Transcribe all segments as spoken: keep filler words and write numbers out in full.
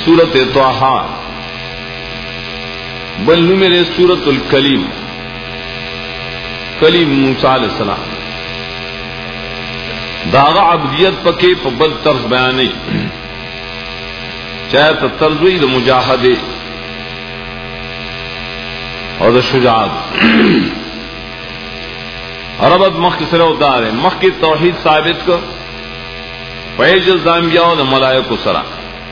سورت طٰہٰ، بلو میرے سورت الکلیم، کلیم موسیٰ علیہ السلام داغا عبدیت پکے پبل طرز بیانی، چاہے تو طرزوی دا مجاہدے اور دا شجاعت. عربت مخ کی سرہ دار ہے، مخ کی توحید ثابت کو فیجز دا انبیاء و دا ملائک و سرہ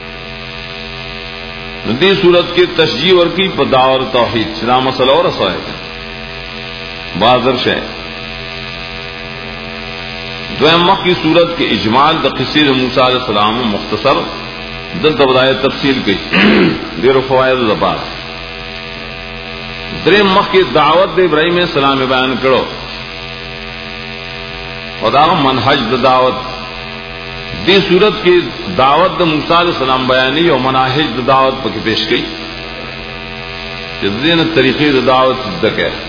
دی صورت کی تشجیع ورکی پا دعوت توحید چنا مسئلہ اور رسوائے بازر شہ. دویم مخ کی صورت کے اجمال دا قصے دا موسیٰ علیہ السلام مختصر دل تبدائے تفصیل کی دیر و فوائد دا بات. دریم مخ کی دعوت دا ابراہیم علیہ السلام بیان کرو اور دا منحج دا دعوت دی صورت کی دعوت دا موسیٰ علیہ السلام بیانی اور مناہج دا دعوت پا کی پیش گئی جدین طریقی دا دعوت صدق ہے.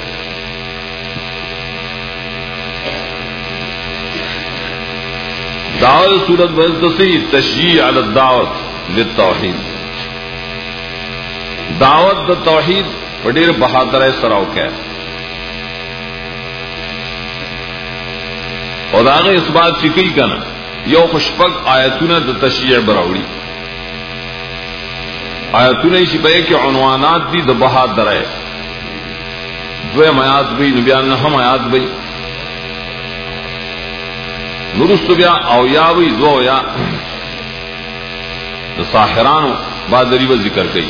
دعوت صورت بزدسی تشجیع علی الدعوت للتوحید، دعوت دا توحید پڑیر بہادر سراؤ ہے اور آگے اس بات چکی کنا یو خوشپک آیتون دا تشیع براوڑی، آیتون ایسی بے کہ عنوانات دی دا بہادر ہے دوے میات بئی نبیان ہم آیات بئی نرست بیا او یا بئی دو یا دا ساحرانو بادری و ذکر کئی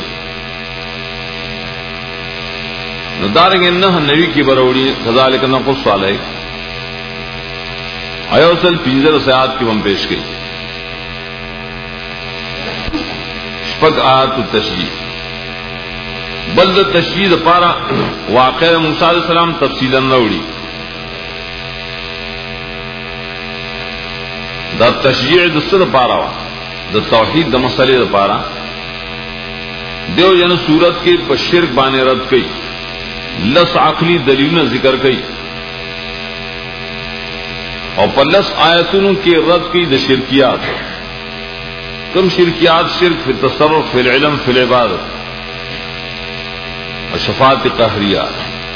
ندارنگ انہا نبی کی براوڑی خذالک نقص علیہ ایوسل پینزر سیاد کی بم پیش گئی شپک آیات التشجیع. بلد تشجیع پارا واقع موسیٰ علیہ السلام تفصیلا روڑی دا تشجیع دستر پارا دا توحید دا مسئلے دا پارا دیو جن صورت کے پشرک بانے رد کئی لس عقلی دلیلن ذکر کئی اور پلس آیتوں کے رد کی دا شرکیات، کم شرکیات شرک فی التصرف فی العلم فی العبادت اور شفاعت قہریات.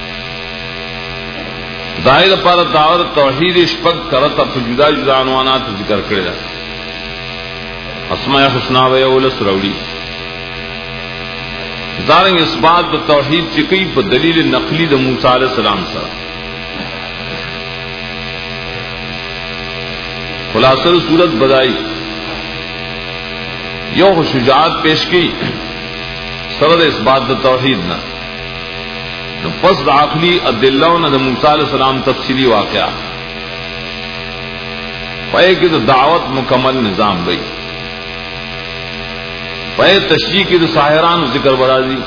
ظاہر پارا دعوت توحید اشپک کرتا جدا جدا عنوانات ذکر کرے اسماء حسنہ و اولس روڑی دارنگ اس بات دا توحید چکی پا دلیل نقلی دا موسیٰ علیہ السلام سر. خلاصر صورت بدائی یو شجاعت پیش کی سرد اس بات دا توحید نا پس دا عقلی ادلہ دا موسیٰ علیہ السلام تفصیلی واقعہ پائے کہ دا دعوت مکمل نظام بئی پائے تشریح کی دا ساحران ذکر برازی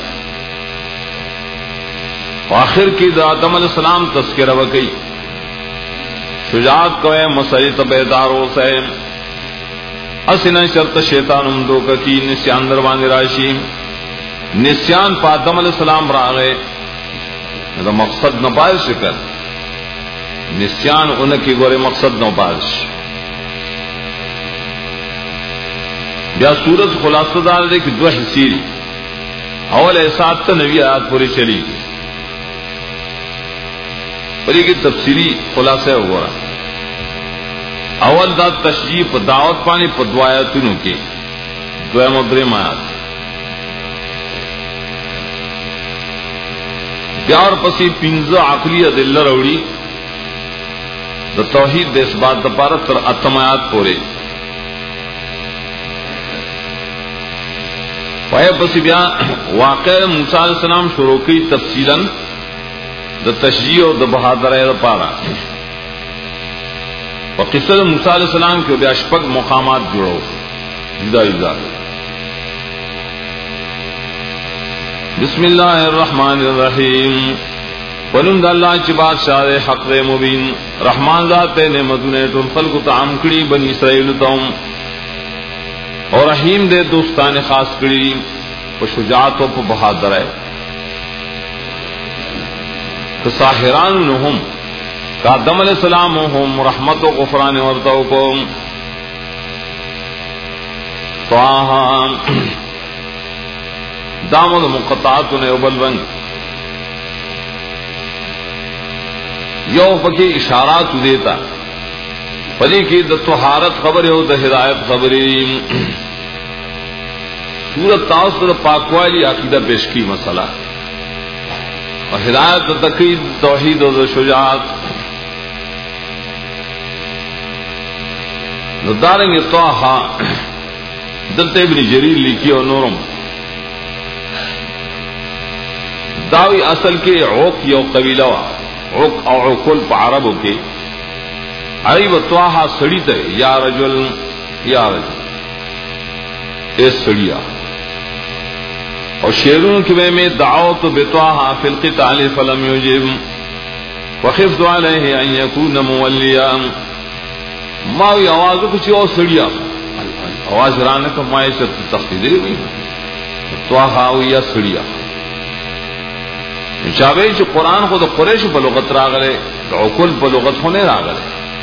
آخر کی دا آدم علیہ السلام تذکرہ وکی شجاعت کوئے مسئلہ تبیدار ہو سہے اسنا شرط شیطان امدو کی نسیان دروان راشی نسیان پا آدم علیہ السلام را گئے دا مقصد نپائش کر نسیان ان کی گورے مقصد نپائش. بیا سورت خلاصہ دار دے کہ دو حصی اول احساس تا نبی آیات پوری چلی گئی پری کی تفصیلی خلاصہ ہوا اول دا تشریح پا دعوت پانی پا دعایتونوں کی دویم و دریم آیات پیار پسی پینزا عقلی ادلہ روڑی دا توحید دا اس بات دا پارا تر اتم آیات پورے پایا پسی بیا واقع موسیٰ علیہ السلام شروع کی تفصیلا دا تشجیع و دا بہادر دا پارا و قصہ موسیٰ علیہ السلام کے بیا شپک مقامات جڑو جدا جدا. بسم اللہ الرحمن الرحیم ولند اللہ چی بادشاہ دے حق دے مبین رحمان ذات نعمتوں نے ٹول خلق تعام کڑی بنی اسرائیل توم اور رحیم دے دوستان خاص کڑی و شجاعت و بہادر ہے ساحران نہم کا آدم علیہ السلام ہم رحمت و غفران ورتو کو طٰہٰ دامد مقطعات نے ابلونگ یو پکی اشارات دیتا پلی کی د طہارت خبر ہو د ہدایت خبری سورت تاثر پاکوالی عقیدہ پیش کی مسئلہ اور ہدایت تقید توحید و شجاعت داریں گے توحا دلتے ابن جریر لکھی اور نورم داوی اصل کے عوق یو قبیلہ عوق او عقل پا عربوں کے عیب توحا سڑی تے یا رجل یا رجل اے سڑیا اور شیرون کی میں دعوت بتوحا فی القتال فلم یجب وخفت علیہ ان یکون مولیا ماوی آواز کچھ اور سڑیا آواز رانے کا مائے سے تختی دے گئی توحا یا سڑیا چاہے جو قرآن خود قریش بلغت راغلے عقل بلغت ہونے راغلے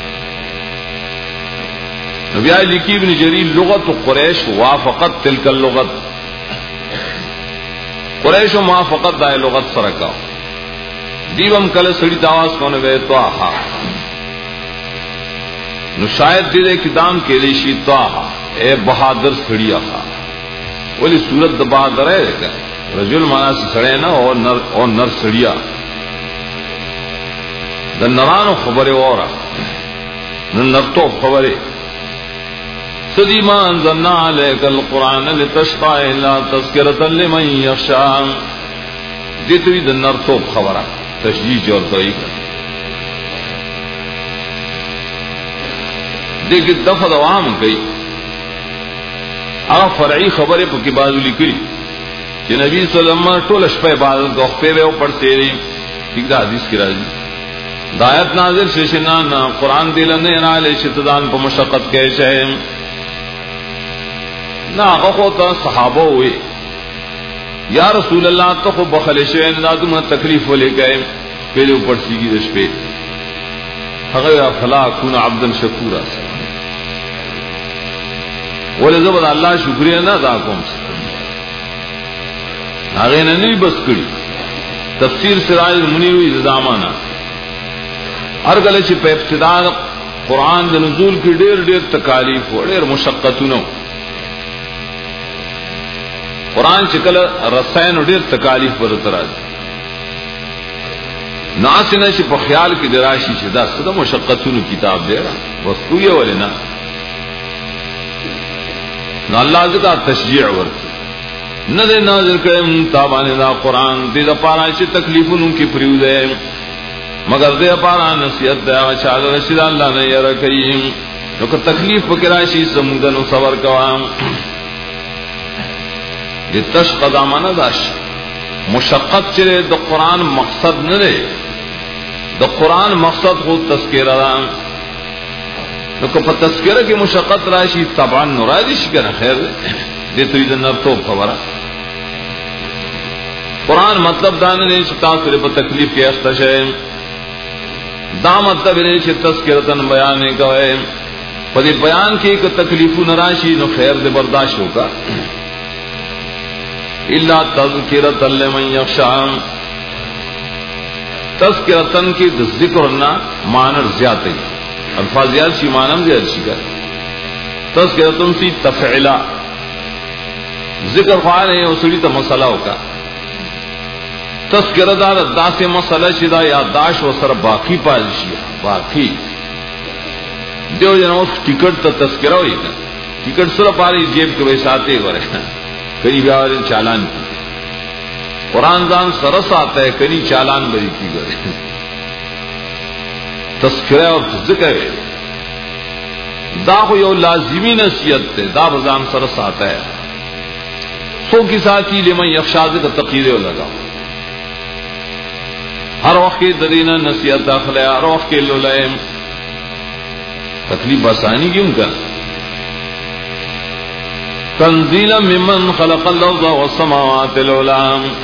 نبی لکی ابن جریر لغت قریش وافقت تلک اللغت قریش و موافقت دائے لغت سرکا دیوم کل سڑی تاواز کونے بے توحا نو شاید دیدے کتام کے لیشی توحا اے بہادر سڑیا خوا ولی صورت دا بہادر ہے لیکن رجل مانا سے سڑے نا اور نر اور نر سڑیا دا نرانو خبرے اورا نرتو خبرے سدی ما انزلنا علیک القرآن لتشقا الا تذکرتا لمن یخشا دیتوی دا نرتو خبرہ تشجیج اور توئی کر دیکھ دفع دوام گئی اگر فرعی خبریں پکی بازو لکلی کہ نبی صلی اللہ علیہ وسلم ٹول اشپے عبادت گوختے ہوئے پڑھتے رہی ٹھیک دا حدیث کی راضی دایت نازل ششنا نا قرآن دیلنے نا لے شتدان پا مشقت کے شہم نا اخوتا صحابہ ہوئے یا رسول اللہ تو خو بخل شہن نا تم تکلیف لے گئے پہلے اوپر سیگی دش پہ حقیقہ فلا کون عبدا شکورا ولی زبد اللہ شکریہ نا دا کون سے آگے نہیں بس کری تفسیر سراج المنیر ہوئی زامانہ ہر گلے چھ پہ ابتداء قرآن دے نزول کی ڈیر ڈیر تکالیف ہو ڈیر مشقتونو قرآن چکل رسائن ڈیر تکالیف برطراز ناسنہ چھ پہ خیال کی دراشی چھ دا صدا مشقتونو کتاب دے رہا بس کوئی والے نا نا اللہ ذکا تشجیع ورکی نہ دے نازل کرے تابانے دا قرآن دے دا پارا چی تکلیفوں کی پریو دے مگر دے پارا نصیحت دے چال رشید اللہ نے یہ رکھئیم نکر تکلیف پکرائشی سمودن و صبر کوام یہ تشق دامانا داش مشقت چرے دا قرآن مقصد نہ دے دا قرآن مقصد خود تذکرہ دا نکر پا تذکرہ کی مشقت راشی طبعا نرائدش کرنا خیر دے دے تو یہ نرتوب خبرہ قرآن مطلب دانے نے تاثر پر تکلیف کے اختش ہے دا مطلب نے تذکرتن بیانے کا ہے پدی بیان کی کہ تکلیف نراشی نو خیر دے برداشت ہوگا الا تذکرتا لمن یخشا تذکرتن کی ذکر نہ مانر زیادہ الفاظ زیادہ شی مانم زیادہ شی کر تذکرتن سی تفعلہ ذکر خواہ ہے اسولی تا مسئلہ ہوگا تذکرہ دار دا سے مسئلہ شدہ یادداشت و سر باقی پازشی باقی دیو جنوس ٹکٹ تا تذکرہ ہوئی گا ٹکٹ سر پاری جیب کے ویسے آتے گو رہے کئی بیاورین چالان کی قرآن دان سرس آتا ہے کئی چالان بری کی گو رہے تذکرہ اور ذکر ہے دا کو یو لازمی نصیحت ہے دا بزان سرس آتا ہے سو کی ساتھی لمن یخشاد کا تقیدے لگا ہر وقت کے درینا نصیحت داخل ہے ہر وقت کے لولائم تکلیف آسانی کیوں کر تنزیلا ممن خلق الارض والسماوات العلی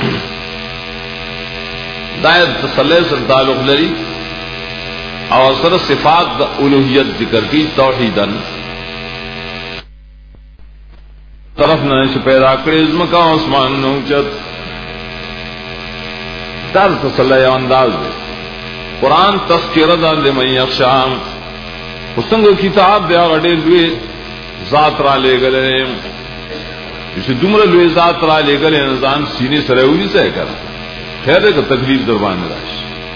دایت تسلی سر تعلق لری اور سر صفات الوہیت ذکر کی توحیدن طرف نہ پیدا کرے ازمکا عثمان نوچت در تسلی انداز دے قرآن تذکرہ دا لمن یخشا حسنگ کتاب دیا غڈے لوے ذات را لے گلے اسے دمر لوے ذات را لے گلے نظام سینے سرہولی سے کر خیر ہے کہ تکلیف دربان راش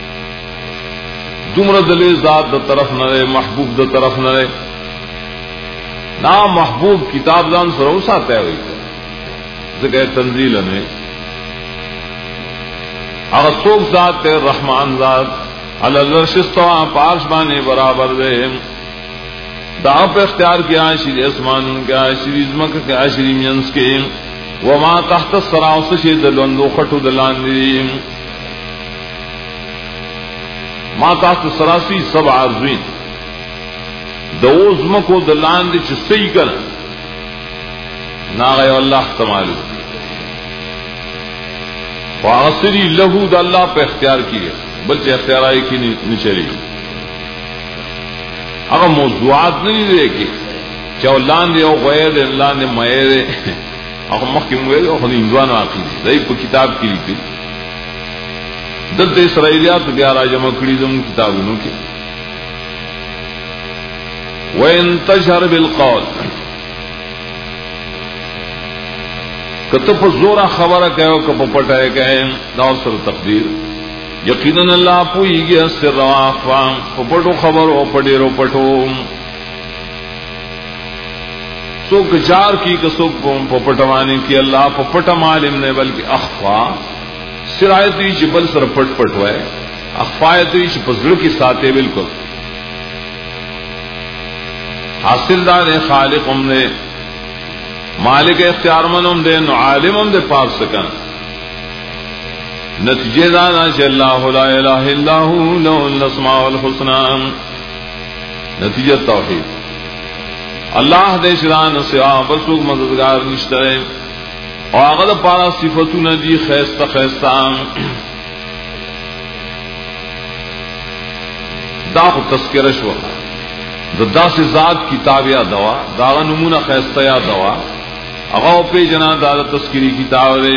دمر دلوے ذات دا طرف نہ رہے محبوب دا طرف نہ رہے نا محبوب کتاب دان سروسا طے ہوئی ذکر تنزیل میں اگر سوک ذات تے رحمان ذات علی العرش استوى پارش بانے برابر دے دا پہ اختیار کیا شری اسمان کیا شری زمک کیا شری مینس کے وما تحت السراء سشید دلوندو خطو دلان دی ما تحت السراسی سبع عرضوین دو زمکو دلان دی چسی کر ناغی اللہ تمالو فاصری لہو دا اللہ پہ اختیار کیے بلکہ اختیار آئی کی نچلی اگر موضوعات نہیں دے کہ چاہو لان دے او غیر دے لان دے مئے دے اگر محکم ہوئے دے اگر اندوان واقعی دے دائی پہ کتاب کی لی پہ دل دے اسرائیلیات بیارا جمع کری دم کتابونوں کے وَإِن تَجْهَرْ بِالْقَوْلِ کتب زورا خبر کہو کپ پٹائے گئے دور سر تقدیر یقیناً اللہ پوئی گیا سر رواخوام پٹو خبر ہو پڑے رو پٹو سوک جار کی کسوک پٹوانے کی اللہ پٹ معلوم نے بلکہ اخفا سرایتی چبل سر پٹ پٹ ہوئے اخفایتی چپزڑ کی ساتھے بالکل حاصل دار خالق ہم نے مالک اختیار من ہم دے نو عالم ہم دے پاک سکن نتیجے دانا چ اللہ لا الہ الا ہو لہ الاسماء الحسنى نتیجہ توحید اللہ دے شران سوا بسوک مددگار نشترے اور اغد پارا صفتو ندی خیستہ خیستہ دا خو تذکرش وقت دا دا سے ذات کتاب یا دوا داغا نمونہ خیستہ یا دوا اغاو پی جنا دادا تذکری کتاب دے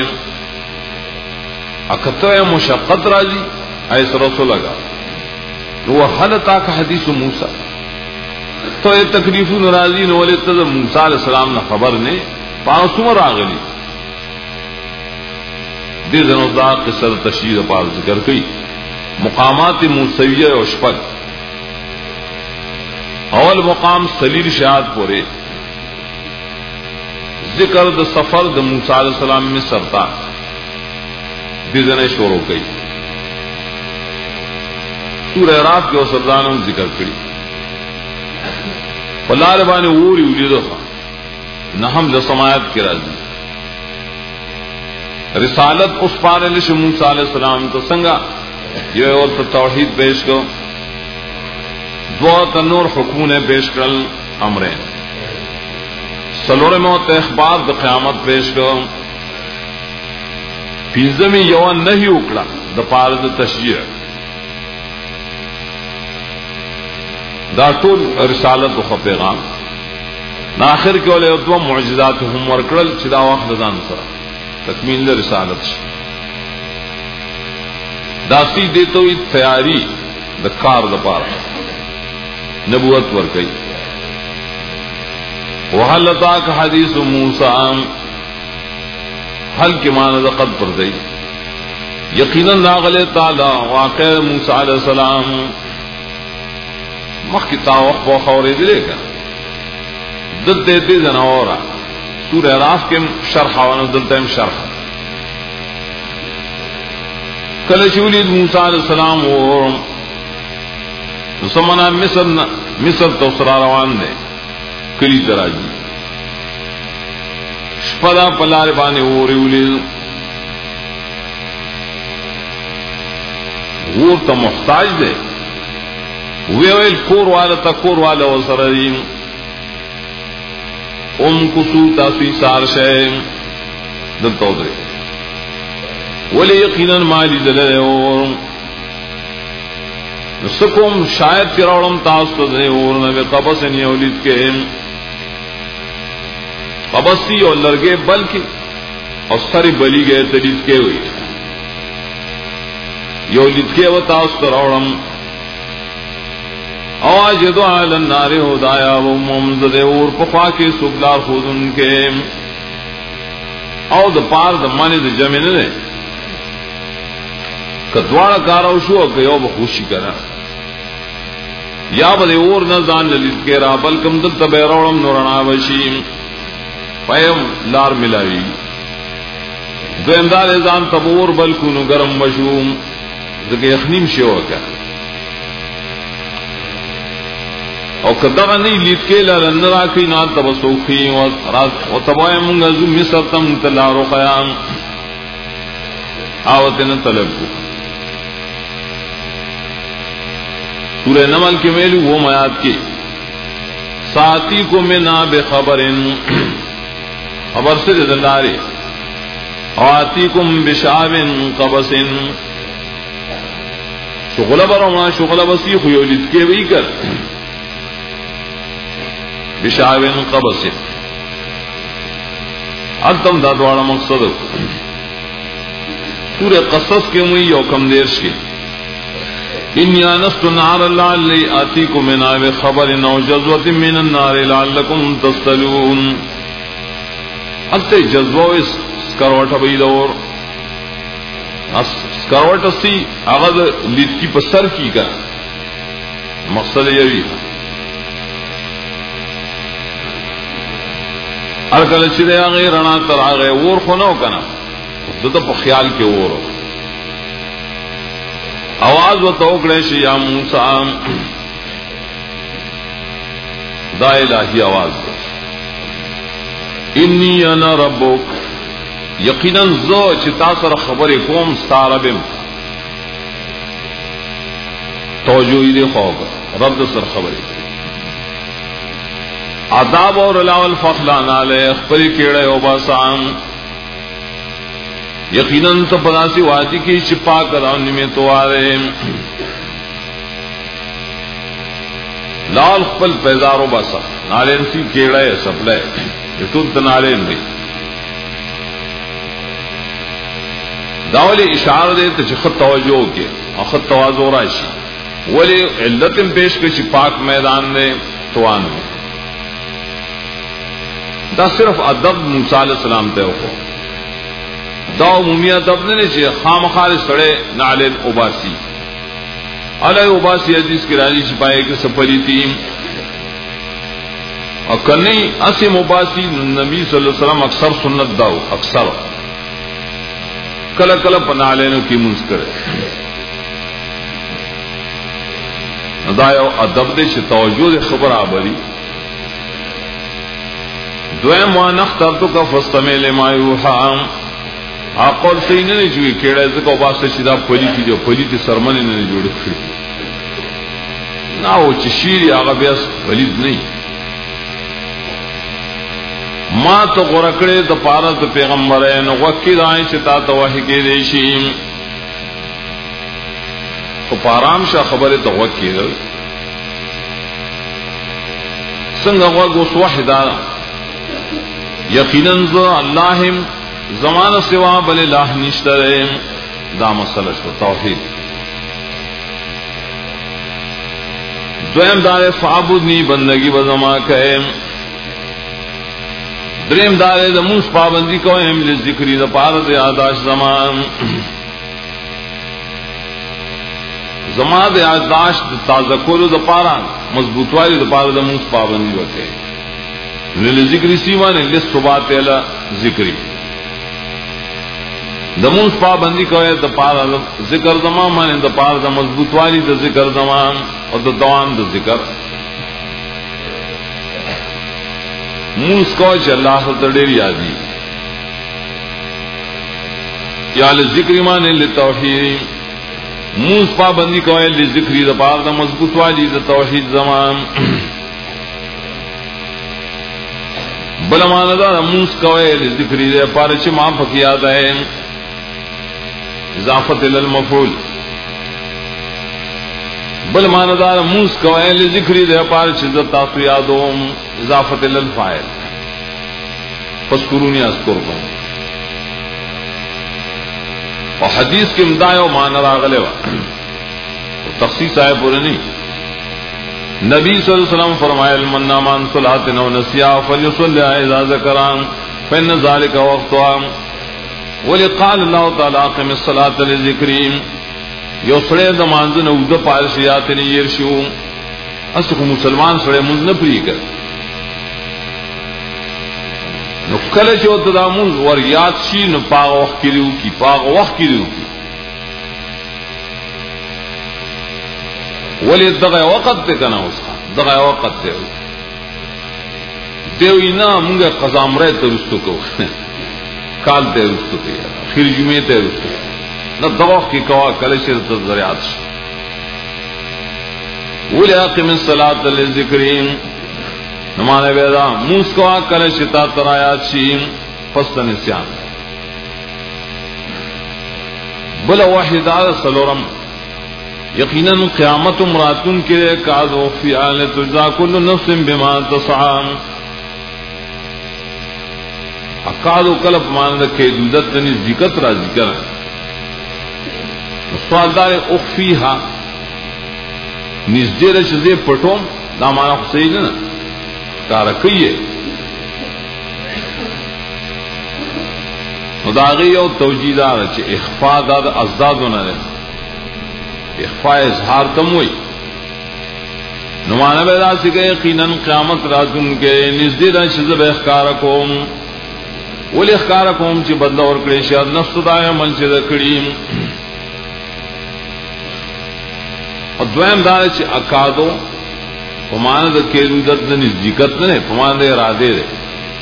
اکتو مشقت راجی ایس رسول لگا وہ حل تاک حدیث موسیٰ تو یہ تکلیف نرازی نولی تذر موسیٰ علیہ السلام نا خبر نے پانسومر آگلی دے زنو دا قصر تشریح پار ذکر کئی مقامات موسیویہ و شپک اول مقام سلیل شہاد پورے ذکر د سفر د موسی علیہ السلام میں سرتا دیدنے شروع کی سورہ اعراف کے سردانوں ذکر کری فلال بانے اوری وجدو نحم لسمایت کی راضی رسالت اس پارے لش موسی علیہ السلام تو سنگا یہ اور توحید پیش کو دو تنور حکمون پیش کر امرین سلور موت اخبار دا قیامت پیش کرو پینزمی یوان نہیں اکڑا دا پارد تشجیع دا طول رسالت و خفیغان ناخر کے والے دو معجزات ہم ورکرل چدا وقت دان سرا تکمیل دا رسالت شی دا سی دیتوی تیاری دا کار دا پارد نبوت ورکی وحل تاک حدیث موسیٰ حل کی معنی قد پر دی یقیناً ناغل تعالی واقع موسیٰ علیہ السلام مخی تاوخ و خوری دلے گا دل دیتے زنورا سورہ اعراف کے شرح وانا دلتا ہم شرح کل چولید موسیٰ علیہ السلام اور سمنا مصر مصر تو سرا روان دے کلی تراجی شپدا پلار بانے اوری اولی غور تا محتاج دے ویویل کور والا تا کور والا و سرین ام کسو تاسوی سار شیم دلتا ادرے ولی یقیناً مالی دلے اور سکم شاید فراؤڑم تاست دے اور نبی قبس نیولید کے پبسی اور لرگے بل کے اور سری بلی گئے تو لتکے ہوئی یو لتکے و تاس تروڑم آواز دو آل النار ہدایا و ممزد اور پخوا کے سبلار خود ان کے او د پار د معنی د جمع نه ده کدواړه کارو شو که یو بخوشی کرا یا بده اور نه ځان للیت کې را بلکم دل تبیرولم نورنا وشیم پیم لار ملاوی دویمدار ځان تبور بلکونو گرم وشوم دغه یخنیم شو وکړه او کداغه نه لیت کې لرن راکې نه تبسوخي او راز او تبای مونږ زو مصر تم تلارو قیام او تن طلب سورہ نمل کے ویلو وہ میات کی ساتھی کو میں نہ بے خبر خبر سے دلارے آتی کم بشاب قبس شغل برما شغل بسی خیولت کے وہی کر بشاب قبس التم دادواڑا مقصد سورہ قصص کے مئی یوکم دیرش کے انی آنست نار لعلی آتیکم من آب خبر او جذوت من النار لعلکم تصطلون التے جذبہ اس سکروٹا بیدور سکروٹ اسی اغد لیت کی پسر کی کا مقصد یہی ارکل چرے آگئے رنا تر آگئے اور خونو کنا دتا پا خیال کے اور آواز و توکڑے شی یا موسیٰ دا الہی آواز دا انی انا ربک یقیناً زو چتا سر خبر کوم ستاربم توجوی دے خواب رب سر خبر عذاب اور الاول فخلان علی اخبری کیڑے و باسان یقیناً تو پناسی واجی کی چپا کرانی میں تو آرے لال خپل پیزارو باسا نالین سی کیڑے سپلے یتون تنالین بھی داولی اشارہ دے تو خط توجہ کے خط توازو راشی ولی علت پیش کے چپاک میدان دے تو آن میں دا صرف ادب موسیٰ علیہ السلام تے ہو دا عمومی ادب نے چھے خام خال سڑے نالین اباسی علیہ اباسی حدیث کی راجی چھپائے کہ سپری تیم اور کنی اسی مباسی نبی صلی اللہ علیہ وسلم اکثر سنت داو اکثر کل کل پنالینوں کی منز کرے دایو ادب دے چھے توجہ دے خبر آبری دویم وانخ ترتو کا فستمی لما یوحام آقول صحیح نہیں چوئی کیڑا ہے کہ باستے شدہ پلی کی جو پلی تی سرمنی نہیں جوڑے کھڑی نا وہ چشیری آغا بیاس پلید نہیں ما تو غرکڑے دا پارا دا پیغمبرین وکی دائیں چتا تواہی کے دیشیم تو پارام شا خبر تو وکی دا سنگا وگوس وحدا یقیناً اللہ زمان سوا بل الہ نشترے دا مسئلہ شو توحید دویم دار فعبدنی بندگی بزما کہے دریم دار دموس پابندی کو اہم لذکری دا پارد یاداش زمان زمان دا یاداش دا تازکولو دا پارا مضبوطوالی دا پارد دموس پابندی بکے لذکری سیوان لس صبات اعلی ذکری دموس پابندی کوئے دا پارا ذکر زمان مانے دا پارا دا مضبوط والی دا ذکر زمان اور دا دوام دا ذکر موس کوئے چا اللہ تا دیر یادی یا لذکری مانے لتوحیری موس پابندی کوئے لذکری دا پارا دا مضبوط والی دا توحید زمان بلا مانا دا موس کوئے لذکری دا پارا چا ماں پکی آدھا ہے اضافت للمفعول بل ماندار موس کوئل ذکری دے پار چیزت تاسو یادوم اضافت للفاعل فاذکرونی اذکرکم. اور حدیث کے امدائے و معنی راغلے وا تخصیص آئے پورے نہیں. نبی صلی اللہ علیہ وسلم فرمائے من نام عن صلاۃ او نسیا فلیصلی اذا ذکران فإن ذلك وقتها. ولقال الله تعالی اقم الصلاۃ لذکری. یو سڑے د مانځ نه ود پارشیات نه ير شو اسکو مسلمان سڑے منځ نه پری کړ. نو کله چې وته د مونږ ور یاد شي نو پاغ وخت کړیو کی پاغ وخت کړیو کی ولی دغه وخت ته کنه اوس دغه وخت ته دیو اینا مونږه قضا مره ته رستو کو کال ته رستو کیا خیر جمعه ته رستو نو دغه کی کوا کله چې ته ذریات شي. ولی اقم الصلاۃ للذکرین نمانے بیدا موس کو کل شتا ترایات شیم پس نسیان. بل واحدہ سلورم یقیناً قیامت مراتن کے کاذو فی آل تجزا کل نفس بما تسعى. اقادو کلب مان رکھے دودت تنی ذکت را ذکر سوال دار اخفیہا نزدے رشدے پٹوں دا مانا خسید نا کارکیے مداغی اور توجیدار چ اخفاء داد ازداد نہ رہے اخفاء اظہار تم ہوئی نمانا بیدا سے کہ یقیناً قیامت راتن کے نزدید شذب اخکارکوم ولی اخکارکوم چی بدلا اور کڑی شاید نفس دایا من چی دکڑی اور دویم دار چی اکادو پمانا دا کیدودت دا نزدیکت نے پمانا دا ارادے دے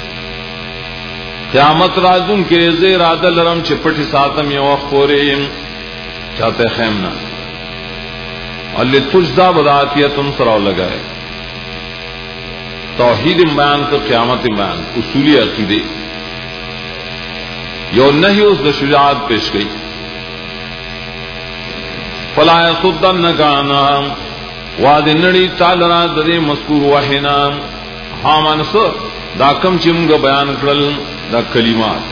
قیامت راتن کے زی ارادہ لرم چی پٹی ساتم یا وقت پوریم چاہتے خیمنا اور لتجزا بدعاتیتم سراؤ لگائے توحید بیان کا قیامت بیان اصولی عقیدے یو نہیں اس دا شجاعت پیش گئی فلا یصدنک عنہا وعد نڑی تالرا ددے مذکور وحینا ہاں مانس دا کم چمگ بیان کرل دا کلمات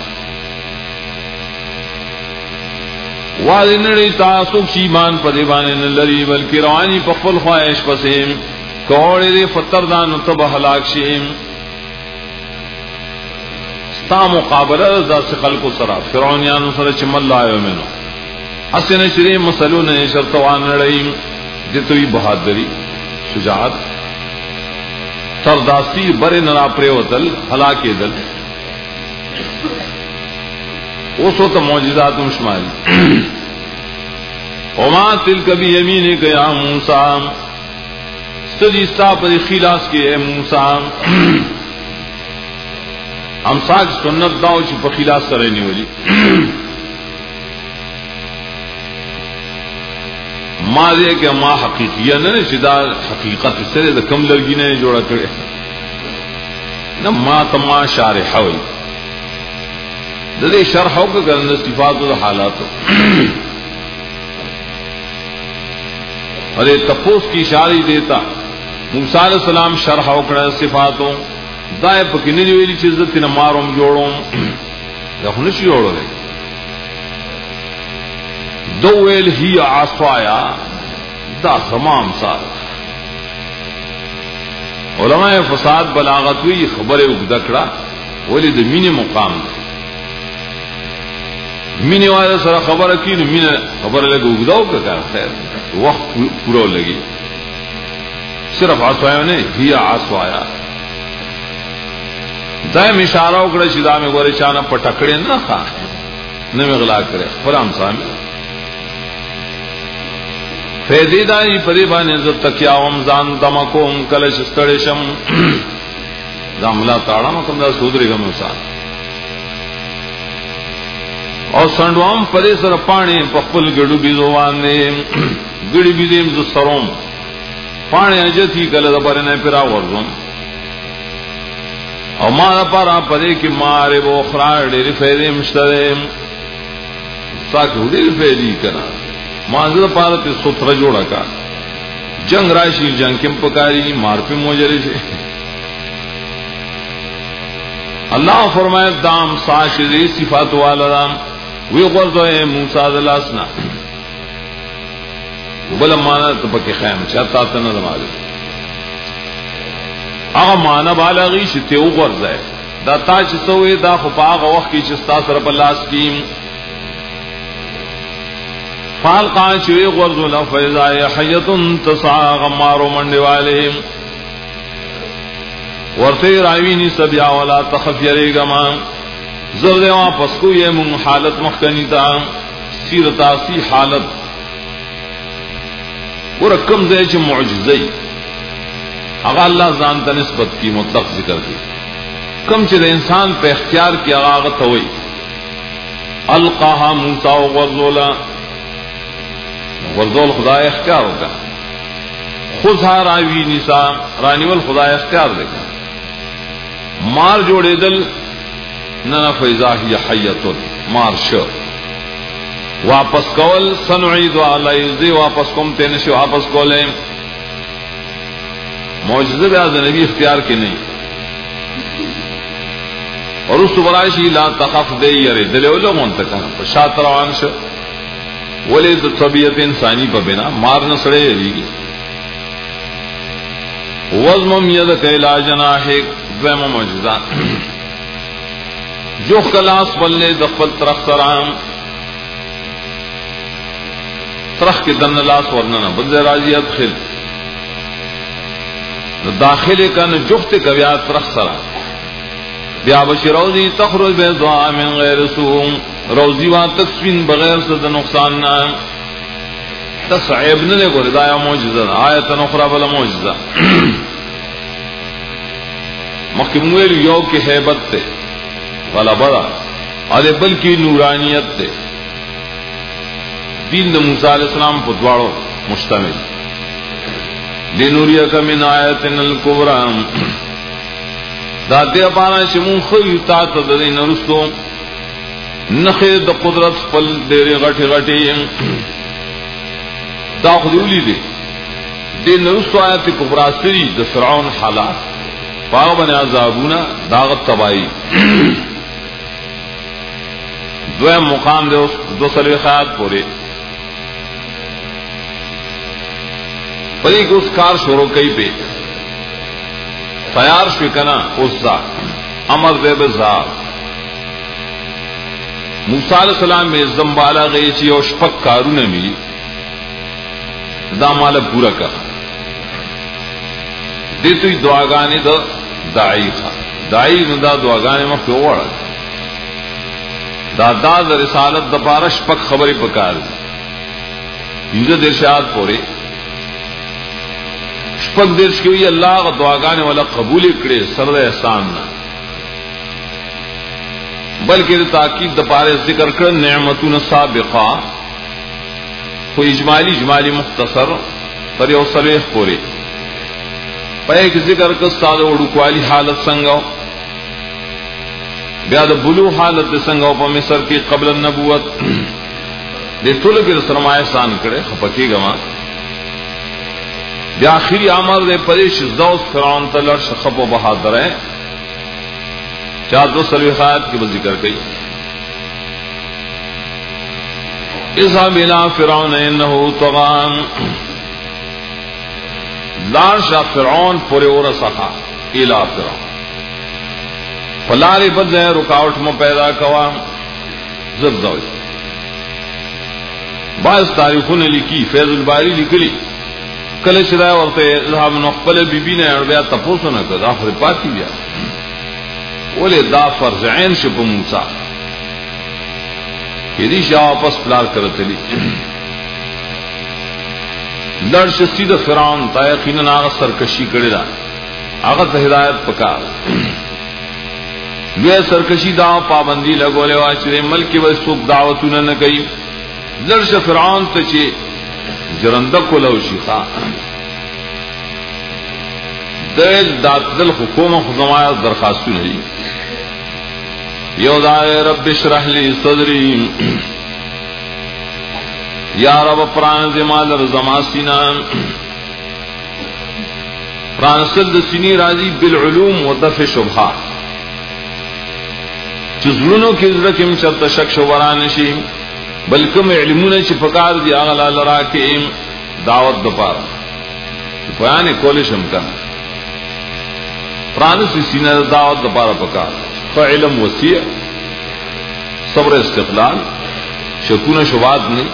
وعد نڑی تاسوک چیمان پدے بانے نلری بلکہ روانی پخفل خواہش پسیم کوڑے دے فتردان تب حلاک شیم ستا مقابلہ دا سخل کو سرا فرعونیان سر چمل لائیو منو اسن شری مسلون شرطوان نڑیم جتوی بہادری شجاعت سرداستی برے نرا پریوتل ہلاکے دل اس وقت معجزات شماری وما تلک بیمینک یا موسیٰ سجیستا پر خلاص کے اے موسیٰ ہم ساک سنت داؤ چی پر خلاص کرنے والی ما دے کہ ما حقیقیہ نے چدا حقیقت سے دا کم لرگی نے جوڑا کرے نہ ما تما شارح ہوئی دے شرح ہو کہ صفات و حالات ارے تپوس کی اشاری دیتا موسیٰ علیہ السلام شرح ہو کر صفاتوں دائے پکنی ویلی چیز تین ماروم جوڑوں دخنش جوڑو رہے دو ویل ہی عصایا دا تمام سال علماء فساد بلاغت ہوئی خبر اگدکڑا ولی دا مین مقام دے مین والے سر خبر کی نو مین خبر لگے اگداؤ کا کار خیر وقت پورا لگی صرف عصایا نے ہی عصایا دائم اشارہ اکڑا شدہ میں گورے چانا پٹکڑے نہ خواہ نمی غلا کرے فرام سامی فیدی دائی پدی بانی زد تکیاوم زان دمکوم کلش استڑشم داملا تاڑا مکم دا سودری گم انسان اور سنڈوام پدی سر پانی پخپل گڑو بیزوان دے گڑی بیزیم زد سروم پانی اجتی کل دا پرنے پیرا ورزم اور مانا پارا پدے کی مارے وہ اخرار دیر فیدی مشترے ساکھو دیر فیدی کنا مانزر پارا تے ستر جوڑا کا جنگ راشی جنگ کم پکاری مار پہ موجرے سے اللہ فرمائے دام ساشری صفات والا وی غرض موسیٰ دلاسنا بلا مانا تپکی خیم چاہتا تنا دماغی آغا مانا بالاغی شتیو غرض ہے دا تا چسوئے دا خپا آغا وقت کی چستا سر پلاس کیم فال قان چوئے غرض لفیضائی حیتن تسعا غمارو منڈی والے ورتے راوینی سبیا ولا تخف یریگما زرد واپس کو یہ من حالت مخکنی تا سیرتا سی حالت ورکم دے چھ معجزی اگا اللہ زانتا نسبت کی مطلق ذکر کی کم چھ انسان پہ اختیار کی اغاغت ہوئی القاها موسیٰ و غرزولا غرزول خدا اختیار ہوگا خودھا راوی نسا رانیول خدا اختیار دے گا مار جوڑے دل نہ فیضا ہی حیت مار شو واپس کول سنعید علی واپس کم تینش واپس کولے معجزہ بیاض نبی اختیار کے نہیں اور اس برائشی لا تخف دے یرے دلے اولو منتقا شاط روان شو ولی طبیعت انسانی پا بنا مار نسڑے یریگی وزمم یدک الى جناحک دویم معجزہ جو کلاس بلنے دخل ترخ سرام ترخ کے دن لاس ورننا بلدے راجی ادخل داخلے کا نجخت کبیا ترخ سرام بیا بشی روزی تخرج بے دعا من غیر سوم روزی وہاں تکسوین بغیر صد نقصان نام تصعیب نلے کو ردایا معجزہ آیت نخرا بلا معجزہ مخمویل یو کی حیبت تے والا بڑا اور بل کی نورانیت تے دین دا موسیٰ علیہ السلام پر دوارو مشتمل لنوریک من آیتن الکبرام داتے اپانا شمون خیوتا تدری نرستو نخیر دا قدرت پل دیرے غٹی غٹی دا خدولی دے دے نرستو آیت کبراسری دا فرعون حالات پاغ بن عذابونا داغت تبائی دویم مقام دے دو سلوی خیات پورے پری کہ اس کار شروع کئی پہ تیار شکنا اس دا امر دے بزار موسیٰ علیہ السلام میں زنبالا گئی چی اور شپک کارو نمی دا مالا پورا کر دیتوی دعاگانی دا داعی خوا داعی دا دعاگانی مخی اوڑا دا دا دا رسالت دا پارش پک خبری پکار دی انجا درشاد پوری شپک درش کی ہوئی اللہ کا دعاگانی والا قبول اکڑے سرد احسان نا بلکہ تاکید دا پارے ذکر کر نعمتون سابقہ کوئی اجمالی اجمالی مختصر پر یو صریح پوری پہے کی ذکر کستاد اڑکوالی حالت سنگو بیاد بلو حالت سنگو پا مصر کی قبل النبوت دے طول کی سرمایہ سان کرے خپکی گما بیا آخری عمر دے پریش دوست فرعون تلر شخب و بہادر ہے چاہ دو سلوی خیات کی بذکر کئی اذهب الى فرعون انه طغى لاشا فرعون پورے اور سخا الى فرعون فلاری بد ہے رکاوٹ میں پیدا کوا زبدوی بعض تاریخوں نے لکھی فیض الباری لکلی کل شدہ ورتے اذهب نقبل بی بی نے اربیا تپوسو نہ کر آخر پاکی بیا اولے دا فرض عین شپ موسیٰ یدی شاہ واپس پلار کرتے لی لڑ شسید فرعون تا یقیناً آغا سرکشی کرے دا آغا تا ہدایت پکار لوے سرکشی دا پابندی لگو لے واچرے ملکی بس سوک دعوتو نہ کئی لڑ ش فرعون تا چے جرندک کو لو شیخا دل دات دل حکومت خزمایہ درخواستو نہیں یو دائے رب اشرح لی صدری یا رب پران زمال رزما سینان پران سد سینی راضی بالعلوم و دفع شبہات چزلونو کی ذرکم شرط شک شورانشی بلکم علمون چی پکار دی اغلا لراکیم دعوت دپار بیان کولشم کن پرانسی سینہ دعوت دپار پکار فعلم وسیع صبر استقلال شکون شبات نہیں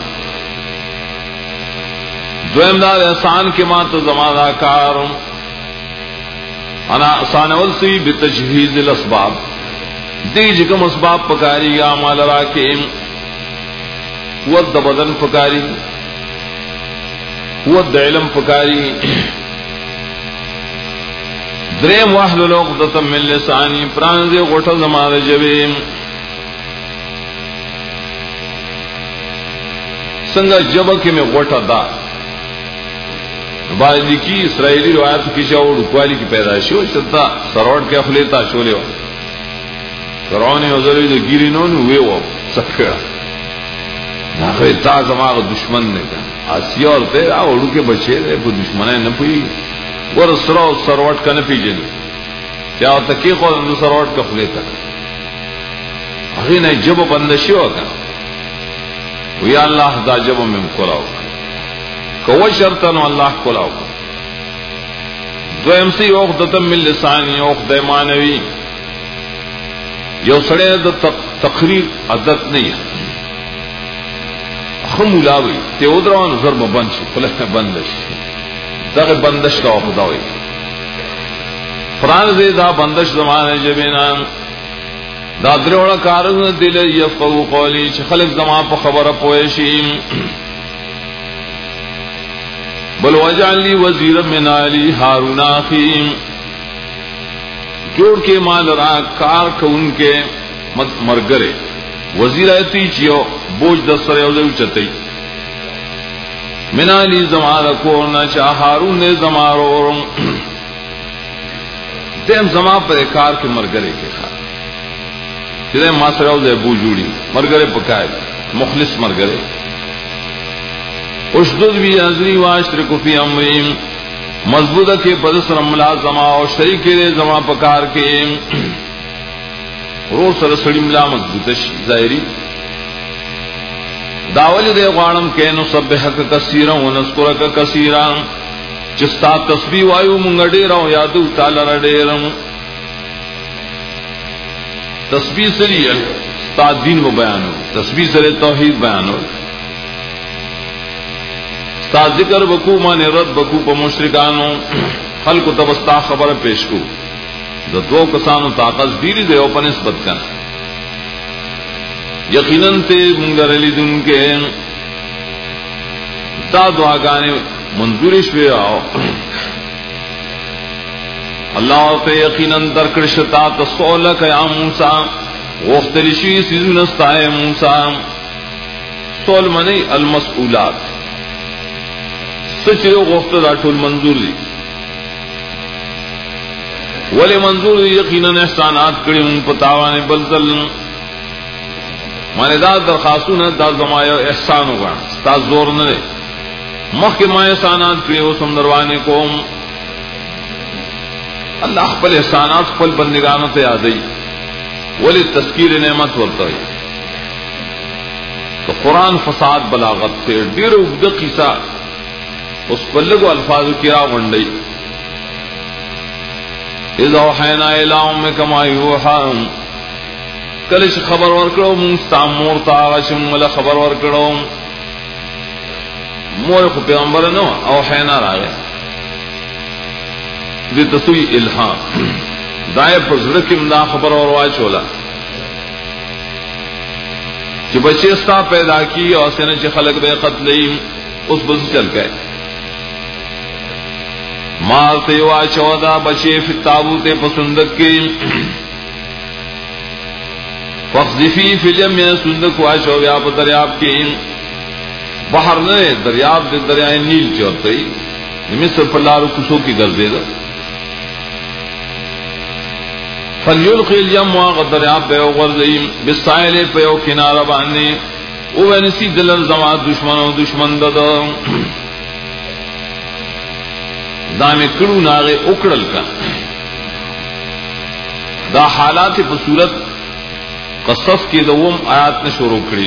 دویم دار احسان کے مات زمانہ کار انا احسان ولسی بتجہیز الاسباب دی جکم اسباب پکاری گا مال راکیم قوت دا بدن پکاری قوت دا علم پکاری دریم واحلل عقدۃ من لسانی پرانزی غوٹا زمان جبیم سنگا جبا کے میں غوٹا دا بعض کی اسرائیلی روایت کی شاور اکوالی کی پیدائشی ہو چلتا سروٹ کے افلیتا شولے ہو فرعون حضری جو گیری نون ہوئے وہ سکڑا ناخوی تا زمان دشمن نے کہا آسیہ اور تیرا اڑو کے بچے دے کوئی دشمنیں نہ پوئی ور سرو سروٹ کا نہ پیجن کیا ہوتا کی خود اندو سروٹ کا فلیتا اخی نہیں جب بندشی ہوگا ویا اللہ دا جب میں کھولا ہوگا کو شرطن اللہ کھولا ہوگا دو ایم سی عقدۃ من لسانی عقدہ معنوی یو سڑے دا تقریر عدت نہیں ہے خم اولاوی تے ادروان ضرب بند شو پلس میں بندش دغ بندش کا عقدہ ہوئی فرانزی دا بندش زمان جبینا دا دروڑا کارن دل یفقو قولی چھ خلق زمان پا خبر پویشیم بل وجعل لی وزیر من آلی ہارون آخیم جوڑ کے مال را کار کون کے مرگرے وزیر ایتی چیو بوجھ دستر یوزے اچھتے من آلی زمان رکورنا چاہ ہارون نے زمان رو دیم زمان پر کار کے مرگرے کے خار چلے ماسر یوزے بو جوڑی مرگرے پکائے مخلص مرگرے اشدد بھی ازری واشترکو فی امریم مضبوطہ کے پدسر ملا زما اور شریک کے زما پکار کے روز سر سڑی ملا مضبوطش ظاہری داولی دے غانم کے نسبحک کثیرا و نذکرک کثیرا چستا تسبیح وایو منگا ڈیرا و یادو تالا ڈیرا تسبیح سری ستا دین و بیانو تسبیح سری توحید بیانو تا ذکر بکو مانے رد بکو پا مشرکانو خلق تبستا خبر پیش کو دا دو کسانو طاقت دیری دے اوپا نسبت کن یقیناً تے منگر علی دن کے دا دعا گانے منظورش بے آؤ اللہ تے یقیناً درکرشتا تسولک یا موسیٰ غختلشی سیزنستا ہے موسیٰ سول منی المسئولات سچے غفت دا ٹول منظور دی ولی منظور دی یقیناً احسانات کڑی من پتاوانے بلزل مانے دا درخواستون دا زمایو احسان ہوگا ستا زور نرے مخ کے ماں احسانات کڑی ہو سمدروانے کو اللہ پل احسانات پل بندگانوں تے آدئی ولی تذکیر نعمت ورطائی تو قرآن فساد بلاغت سے دیر اگدہ قیسہ اس پر لگو الفاظ کی را ونڈئی اذا اوحینا الی امک ما یوحا کلش خبر ورکڑو منستا مورتا غشم ولا خبر ورکڑو مور کو پیغمبر نو اوحینا راگے دی تسوی الہام دائے پر زرکم دا خبر وروائی چولا چی بچے ستا پیدا کی اور سنے چی خلق بے قتلیم اس بس چل گئے مال تیوا چودہ بچے فی تابوت پسندک کی فقذفی فی الیمی سندک وا چوبیاب دریاب کی بحر نے دریاب دے دریائے نیل چورتئی مصر پلارو کسو کی گردے دا فلیلقی الیم واغ دریاب بیو غرزئی بسائل پیو کنارہ باندے او انسی دلر زمان دشمن و دشمن دا دا دامے کڑو ناغے اکڑل کا دا حالات پر صورت قصص کی دوم آیات نے شروع کری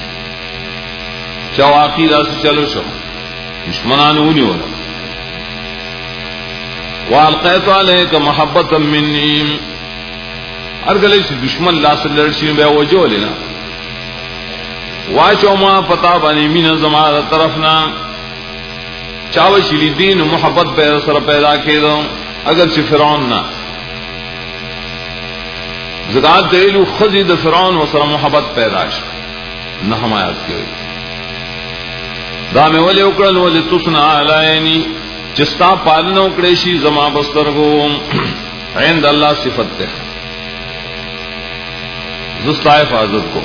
چواقی دا سے چلو شو دشمنان اونی ہونا والقیت علیک محبتا منی ارگلے سے دشمن لا سے لڑشی بے وجو لینا واچو ما پتا بانی مین زمان طرفنا چاوشی دین محبت پیدا سر پیدا کی دو اگر چھ فرعون نا زکات دیلو خزید فرعون و سر محبت پیدا شد نہ حمایت کی دامے ولی اکڑن ولی تسنا علائنی چستا پالنا اکڑیشی زما بستر کو عند اللہ صفت تے زستا حفاظت کو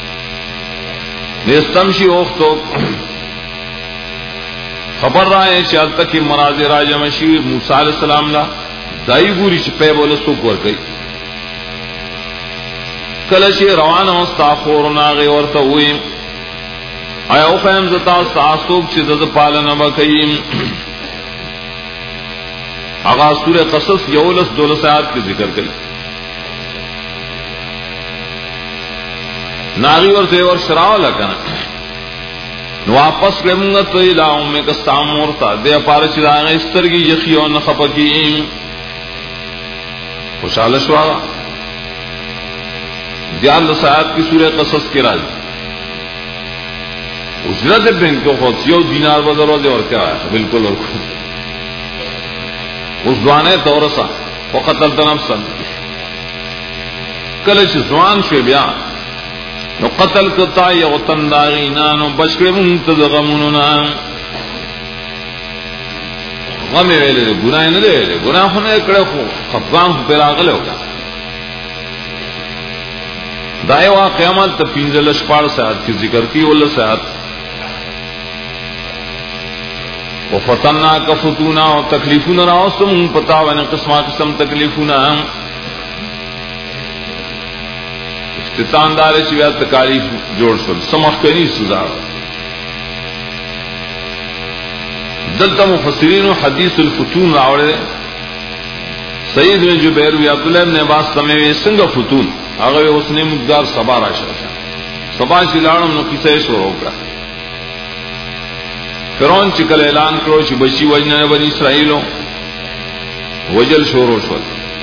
نیستمشی اوختو خبر رائے چال تک مناظر راجہ مشیر موسیٰ علیہ السلام لا دائی گوری چپے بولے سوک ور گئی کلشی روان ہوستا خور ناغی ورطا ہوئی آیا او خیم زتا ساسوک چی دد پالنا بکیم آغاز سور قصص یولس دولس آیات کی ذکر کری ناغی ورطا ور شراو لکنا واپس کرمگا تو الہوں میں کستا مورتا دے پارچ داغی استرگی یخیو نخپکیم خوشحال شواغا دیال لسایات کی سورہ قصص کی راج اجرت بین کو خود یو دینار بدر دے اور کیا ہے بالکل اور خود اس دوانے تورسا وقتل تنفسا کلچ زوان شوی بیان نو قتل کتا یا وطن داغینا نو بشکر منتد غموننا غمی ویلے دے گناہ نہ دے ویلے گناہ ہونے کڑے خو خفغان خو پیرا غلے ہوگا دائے واقعامات تا پینزل اشپار سیاد کی ذکر کی واللہ سیاد وفتننا کا فتونا و تکلیفونا راوستم پتاوانا قسمہ قسم تکلیفونا افتتان دارے چویا تکالیف جوڑ شل سمخ کنی سزا دلتا مفسرین و حدیث الفتون راوڑے سید بن جبیر و عبداللہ ابن عباس سمیوے سنگا فتون آگے اس نے مقدار سبا راشا سبا چلاڑم نو کسے شروع کرا فرعون چکل اعلان کرو چی بچی وجنہ بنی اسرائیلو وجل شروع شل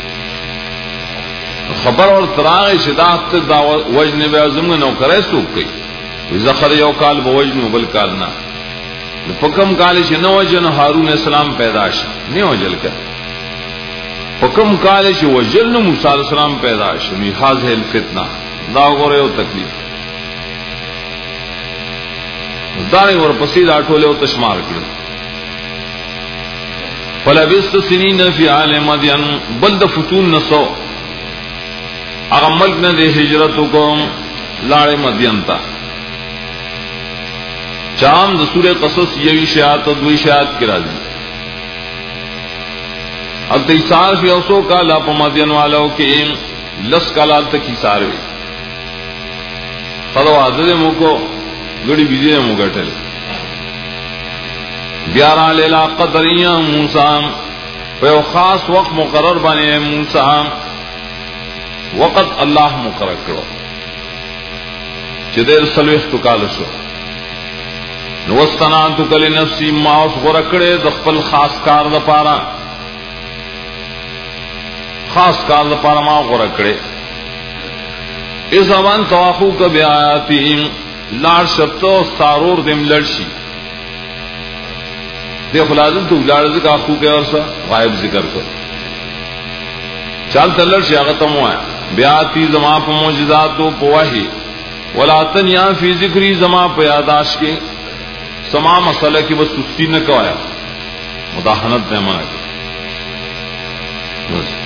خبر اور تراغ شداخت دا وجن بے عظم نو کرے سوک گئی زخر یو کال بوجن بل کال نا پکم کال چ نو وجن ہارون السلام پیداش نہیں وجل کر پکم کال چ وجل نو موسی علیہ السلام پیداش می حاضر الفتنہ دا غورے او تکلیف دارے ور پسید اٹھولے او تشمار کړ فلبست سنین فی عالم مدین بلد فتون نسو اگر ملک نے دے ہجرت کو لاڑے مدین تا چام دسور قصص یوی شیعات دوی شیعات کی راضی اب تیسار فی اوسو کا لاپ مدین والاو کے لس کالال تک حسار ہوئی خدو عدد موکو گڑی بیجی نے موگٹل بیارہ لیلہ قدریاں موسیٰ پہ خاص وقت مقرر بنے موسیٰ وقت اللہ مقرر کرو چدیر سلوخ تو کالشو نوستنا تو کلی نفسی ماوس غرکڑے دخپل خاص کار دا پارا خاص کار دا پارا ماو غرکڑے اس زمان تواخو کا بے آیاتی لار شبتو سارور دم لڑشی دیکھ لازم تو لار ذکر آخو کے ورسا غائب ذکر کر چال تلر شیاغتم ہوا ہے بیاتی زما پا موجزاتو پواہی ولاتن یا فی ذکری زما پا یاداش کے سما مسئلہ کی بس سستی نہ کوایا مداحنت میں منع کی